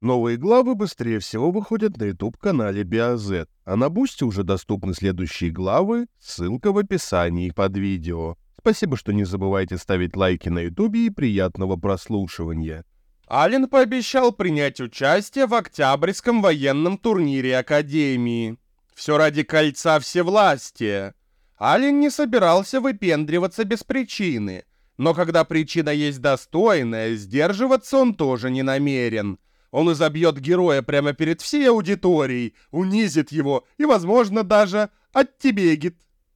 Новые главы быстрее всего выходят на YouTube-канале BioZ, а на Бусти уже доступны следующие главы, ссылка в описании под видео. Спасибо, что не забывайте ставить лайки на YouTube и приятного прослушивания. Ален пообещал принять участие в Октябрьском военном турнире Академии. Все ради кольца всевластия. Ален не собирался выпендриваться без причины, но когда причина есть достойная, сдерживаться он тоже не намерен. Он изобьет героя прямо перед всей аудиторией, унизит его и, возможно, даже оттебегит.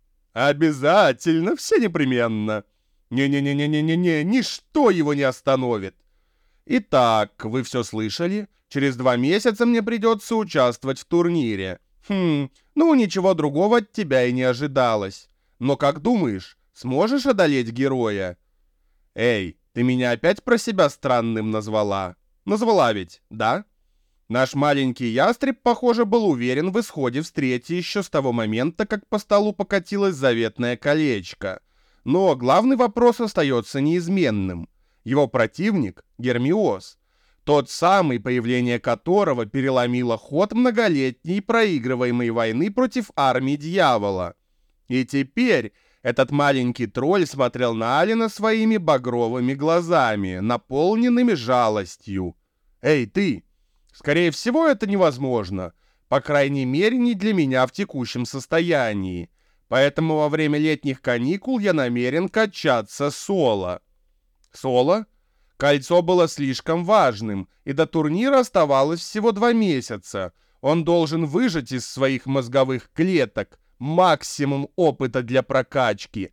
Обязательно, все непременно. Не-не-не-не-не-не, ничто его не остановит. Итак, вы все слышали? Через 2 месяца мне придется участвовать в турнире. Ну ничего другого от тебя и не ожидалось. Но как думаешь, сможешь одолеть героя? Эй, ты меня опять про себя странным назвала? Назвала ведь, да? Наш маленький ястреб, похоже, был уверен в исходе встречи еще с того момента, как по столу покатилось заветное колечко. Но главный вопрос остается неизменным. Его противник — Гермиос. Тот самый, появление которого переломило ход многолетней проигрываемой войны против армии дьявола. И теперь этот маленький тролль смотрел на Алена своими багровыми глазами, наполненными жалостью. «Эй, ты! Скорее всего, это невозможно. По крайней мере, не для меня в текущем состоянии. Поэтому во время летних каникул я намерен качаться соло». Соло? Кольцо было слишком важным, и до турнира оставалось всего 2 месяца. Он должен выжать из своих мозговых клеток максимум опыта для прокачки.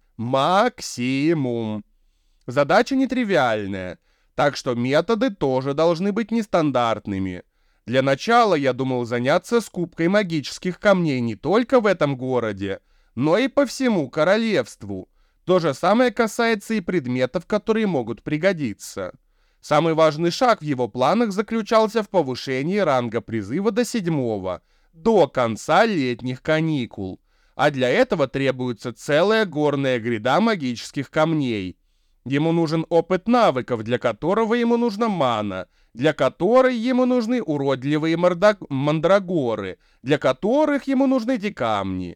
Максимум. Задача нетривиальная, так что методы тоже должны быть нестандартными. Для начала я думал заняться скупкой магических камней не только в этом городе, но и по всему королевству. То же самое касается и предметов, которые могут пригодиться. Самый важный шаг в его планах заключался в повышении ранга призыва до 7-го, до конца летних каникул. А для этого требуется целая горная гряда магических камней. Ему нужен опыт навыков, для которого ему нужна мана, для которой ему нужны уродливые мандрагоры, для которых ему нужны эти камни.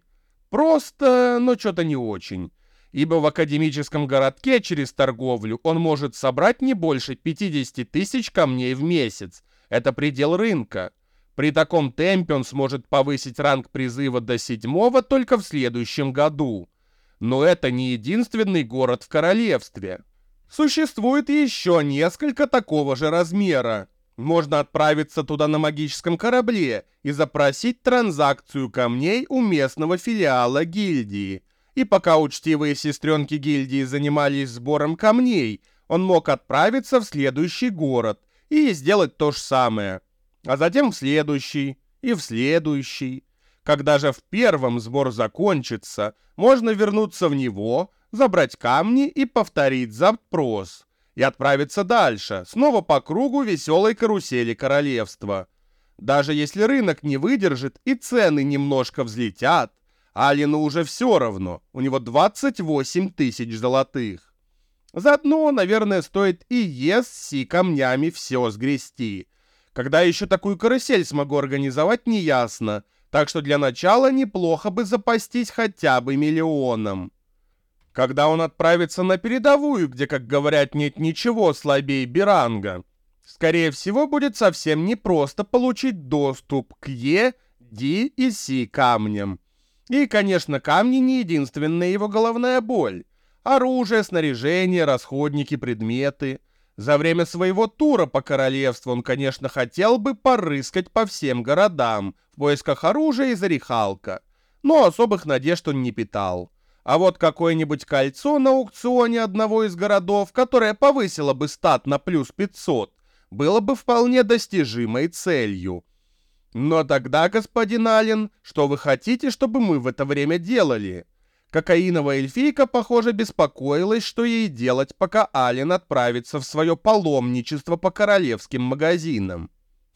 Просто, но что-то не очень. Ибо в академическом городке через торговлю он может собрать не больше 50 тысяч камней в месяц. Это предел рынка. При таком темпе он сможет повысить ранг призыва до 7-го только в следующем году. Но это не единственный город в королевстве. Существует еще несколько такого же размера. Можно отправиться туда на магическом корабле и запросить транзакцию камней у местного филиала гильдии. И пока учтивые сестренки гильдии занимались сбором камней, он мог отправиться в следующий город и сделать то же самое. А затем в следующий и в следующий. Когда же в первом сбор закончится, можно вернуться в него, забрать камни и повторить запрос. И отправиться дальше, снова по кругу веселой карусели королевства. Даже если рынок не выдержит и цены немножко взлетят, Алену уже все равно, у него 28 тысяч золотых. Заодно, наверное, стоит и ESC камнями все сгрести. Когда еще такую карусель смогу организовать, неясно, так что для начала неплохо бы запастись хотя бы 1 миллионом. Когда он отправится на передовую, где, как говорят, нет ничего слабее Биранга, скорее всего, будет совсем непросто получить доступ к E, D и C камням. И, конечно, камни не единственная его головная боль. Оружие, снаряжение, расходники, предметы. За время своего тура по королевству он, конечно, хотел бы порыскать по всем городам в поисках оружия и заряхалка, но особых надежд он не питал. А вот какое-нибудь кольцо на аукционе одного из городов, которое повысило бы стат на плюс 500, было бы вполне достижимой целью. Но тогда, господин Ален, что вы хотите, чтобы мы в это время делали? Кокаиновая эльфийка, похоже, беспокоилась, что ей делать, пока Ален отправится в свое паломничество по королевским магазинам.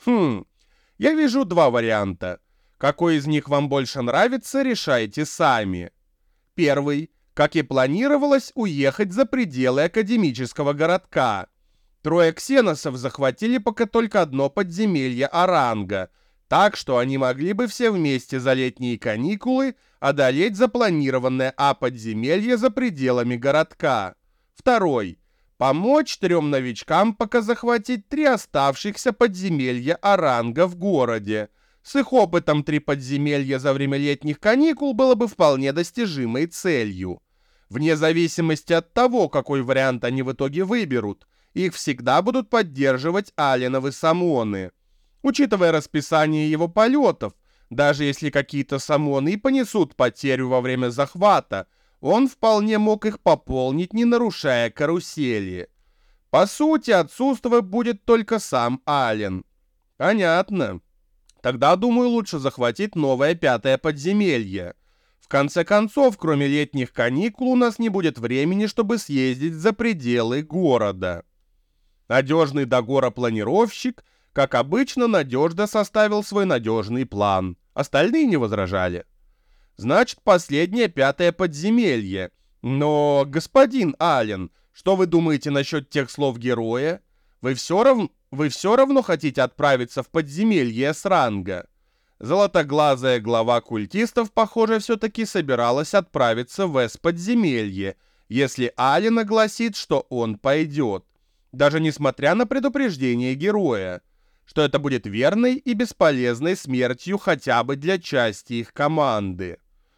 Я вижу 2 варианта. Какой из них вам больше нравится, решайте сами. Первый, как и планировалось, уехать за пределы академического городка. Трое ксеносов захватили пока только одно подземелье Оранга, так что они могли бы все вместе за летние каникулы одолеть запланированное подземелье за пределами городка. Второй. Помочь 3 новичкам пока захватить 3 оставшихся подземелья Оранга в городе. С их опытом 3 подземелья за время летних каникул было бы вполне достижимой целью. Вне зависимости от того, какой вариант они в итоге выберут, их всегда будут поддерживать Алленовы самоны. Учитывая расписание его полетов, даже если какие-то самоны и понесут потерю во время захвата, он вполне мог их пополнить, не нарушая карусели. По сути, отсутствовать будет только сам Аллен. Понятно. Тогда, думаю, лучше захватить новое 5-е подземелье. В конце концов, кроме летних каникул, у нас не будет времени, чтобы съездить за пределы города. Надежный Дагора-планировщик, как обычно, надежно составил свой надежный план. Остальные не возражали. Значит, последнее 5-е подземелье. Но, господин Аллен, что вы думаете насчет тех слов героя? Вы все равно хотите отправиться в подземелье С-ранга? Золотоглазая глава культистов, похоже, все-таки собиралась отправиться в С-подземелье, если Аллен огласит, что он пойдет. Даже несмотря на предупреждение героя, что это будет верной и бесполезной смертью хотя бы для части их команды.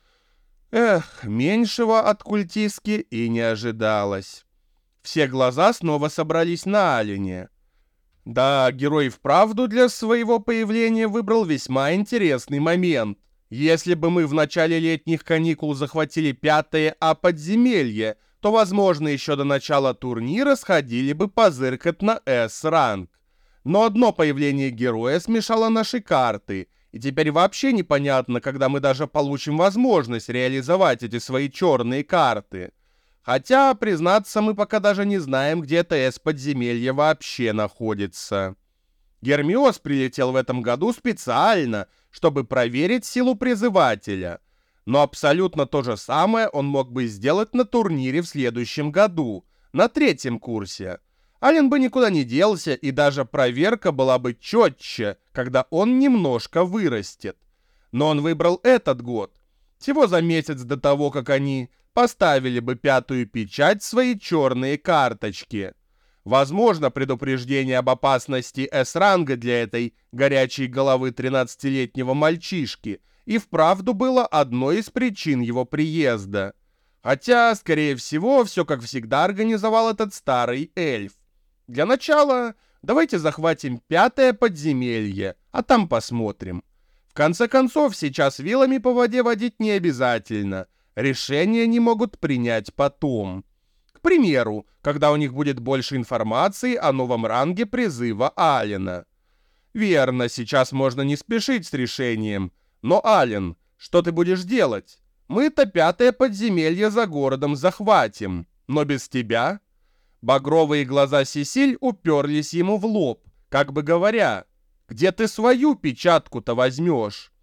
Меньшего от культистки и не ожидалось. Все глаза снова собрались на Аллене. Да, герой вправду для своего появления выбрал весьма интересный момент. Если бы мы в начале летних каникул захватили 5-е подземелье, то, возможно, еще до начала турнира сходили бы позыркать на С-ранг. Но одно появление героя смешало наши карты, и теперь вообще непонятно, когда мы даже получим возможность реализовать эти свои черные карты. Хотя, признаться, мы пока даже не знаем, где это С-подземелье вообще находится. Гермиос прилетел в этом году специально, чтобы проверить силу призывателя. Но абсолютно то же самое он мог бы сделать на турнире в следующем году, на 3-м курсе. Аллен бы никуда не делся, и даже проверка была бы четче, когда он немножко вырастет. Но он выбрал этот год. Всего за месяц до того, как они поставили бы 5-ю печать в свои черные карточки. Возможно, предупреждение об опасности С-ранга для этой горячей головы 13-летнего мальчишки и вправду было одной из причин его приезда. Хотя, скорее всего, все как всегда организовал этот старый эльф. Для начала давайте захватим 5-е подземелье, а там посмотрим. В конце концов, сейчас вилами по воде водить не обязательно. Решения они могут принять потом. К примеру, когда у них будет больше информации о новом ранге призыва Аллена. Верно, сейчас можно не спешить с решением. Но, Аллен, что ты будешь делать? Мы-то 5-е подземелье за городом захватим, но без тебя... Багровые глаза Сесиль уперлись ему в лоб, как бы говоря, где ты свою печатку-то возьмешь?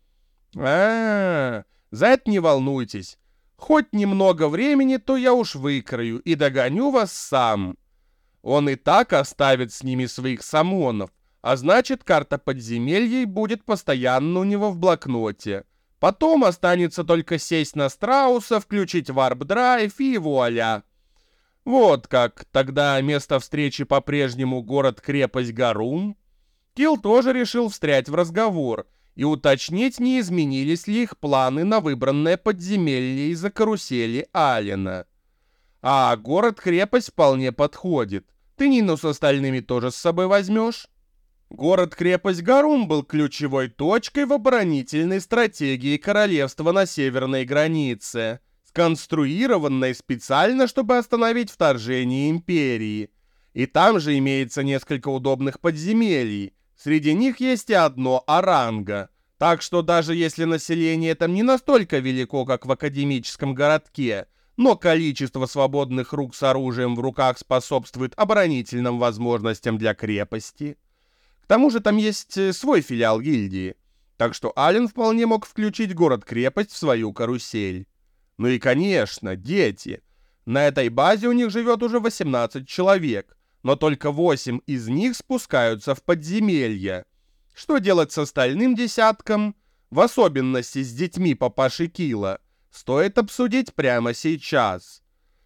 За это не волнуйтесь. Хоть немного времени, то я уж выкрою и догоню вас сам. Он и так оставит с ними своих самонов, а значит, карта подземелья будет постоянно у него в блокноте. Потом останется только сесть на страуса, включить варп-драйв и вуаля. Вот как, тогда место встречи по-прежнему город-крепость Гарум. Килл тоже решил встрять в разговор и уточнить, не изменились ли их планы на выбранное подземелье из-за карусели Аллена. А город-крепость вполне подходит. Ты Нину с остальными тоже с собой возьмешь? Город-крепость Гарум был ключевой точкой в оборонительной стратегии королевства на северной границе, сконструированной специально, чтобы остановить вторжение империи. И там же имеется несколько удобных подземелий. Среди них есть и одно Оранга. Так что даже если население там не настолько велико, как в академическом городке, но количество свободных рук с оружием в руках способствует оборонительным возможностям для крепости. К тому же там есть свой филиал гильдии. Так что Аллен вполне мог включить город-крепость в свою карусель. Ну и, конечно, дети. На этой базе у них живет уже 18 человек. но только 8 из них спускаются в подземелье. Что делать с остальным десятком, в особенности с детьми папаши Килла, стоит обсудить прямо сейчас.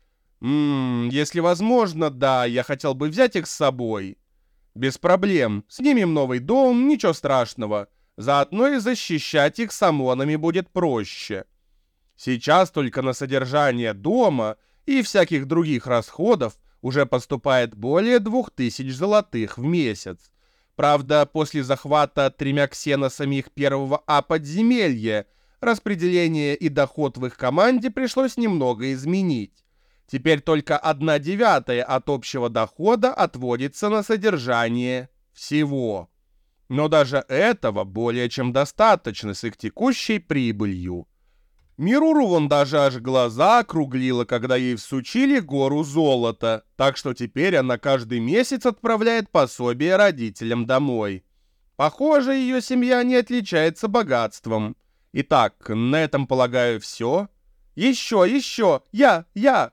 Если возможно, да, я хотел бы взять их с собой. Без проблем, снимем новый дом, ничего страшного. Заодно и защищать их с ОМОНами будет проще. Сейчас только на содержание дома и всяких других расходов уже поступает более 2000 золотых в месяц. Правда, после захвата 3 ксеносами их первого подземелья, распределение и доход в их команде пришлось немного изменить. Теперь только 1/9 от общего дохода отводится на содержание всего. Но даже этого более чем достаточно с их текущей прибылью. Мируру вон даже аж глаза округлила, когда ей всучили гору золота, так что теперь она каждый месяц отправляет пособие родителям домой. Похоже, ее семья не отличается богатством. Итак, на этом, полагаю, все. Еще, я.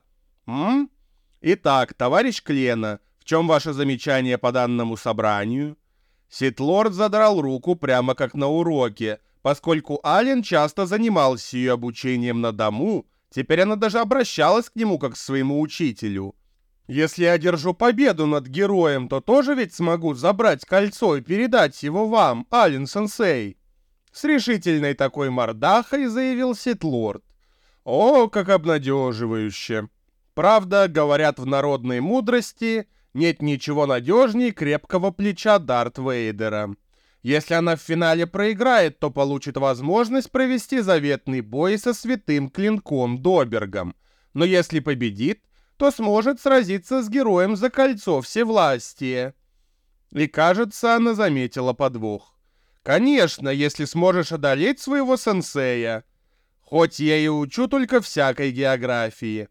Итак, товарищ Клена, в чем ваше замечание по данному собранию? Ситлорд задрал руку прямо как на уроке. Поскольку Ален часто занимался ее обучением на дому, теперь она даже обращалась к нему как к своему учителю. «Если я одержу победу над героем, то тоже ведь смогу забрать кольцо и передать его вам, Ален-сенсей?» С решительной такой мордахой заявил Ситлорд. «О, как обнадеживающе! Правда, говорят в народной мудрости, нет ничего надежнее крепкого плеча Дарт Вейдера. Если она в финале проиграет, то получит возможность провести заветный бой со святым клинком Добергом. Но если победит, то сможет сразиться с героем за кольцо всевластия». И, кажется, она заметила подвох. «Конечно, если сможешь одолеть своего сенсея. Хоть я и учу только всякой географии.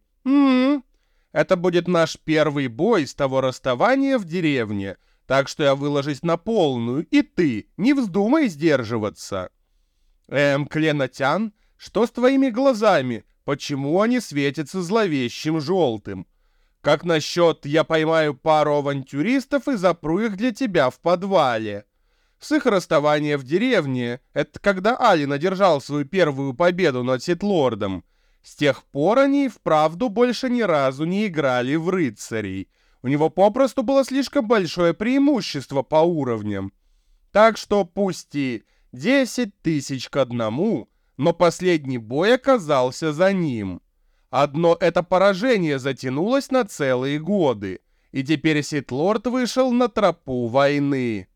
Это будет наш первый бой с того расставания в деревне. Так что я выложусь на полную, и ты не вздумай сдерживаться». Кленотян, что с твоими глазами? Почему они светятся зловещим желтым? Как насчет я поймаю пару авантюристов и запру их для тебя в подвале? С их расставания в деревне, это когда Ален одержал свою первую победу над Ситлордом. С тех пор они вправду больше ни разу не играли в рыцарей. У него попросту было слишком большое преимущество по уровням. Так что пусть и 10 000 к 1, но последний бой оказался за ним. Одно это поражение затянулось на целые годы, и теперь Ситлорд вышел на тропу войны.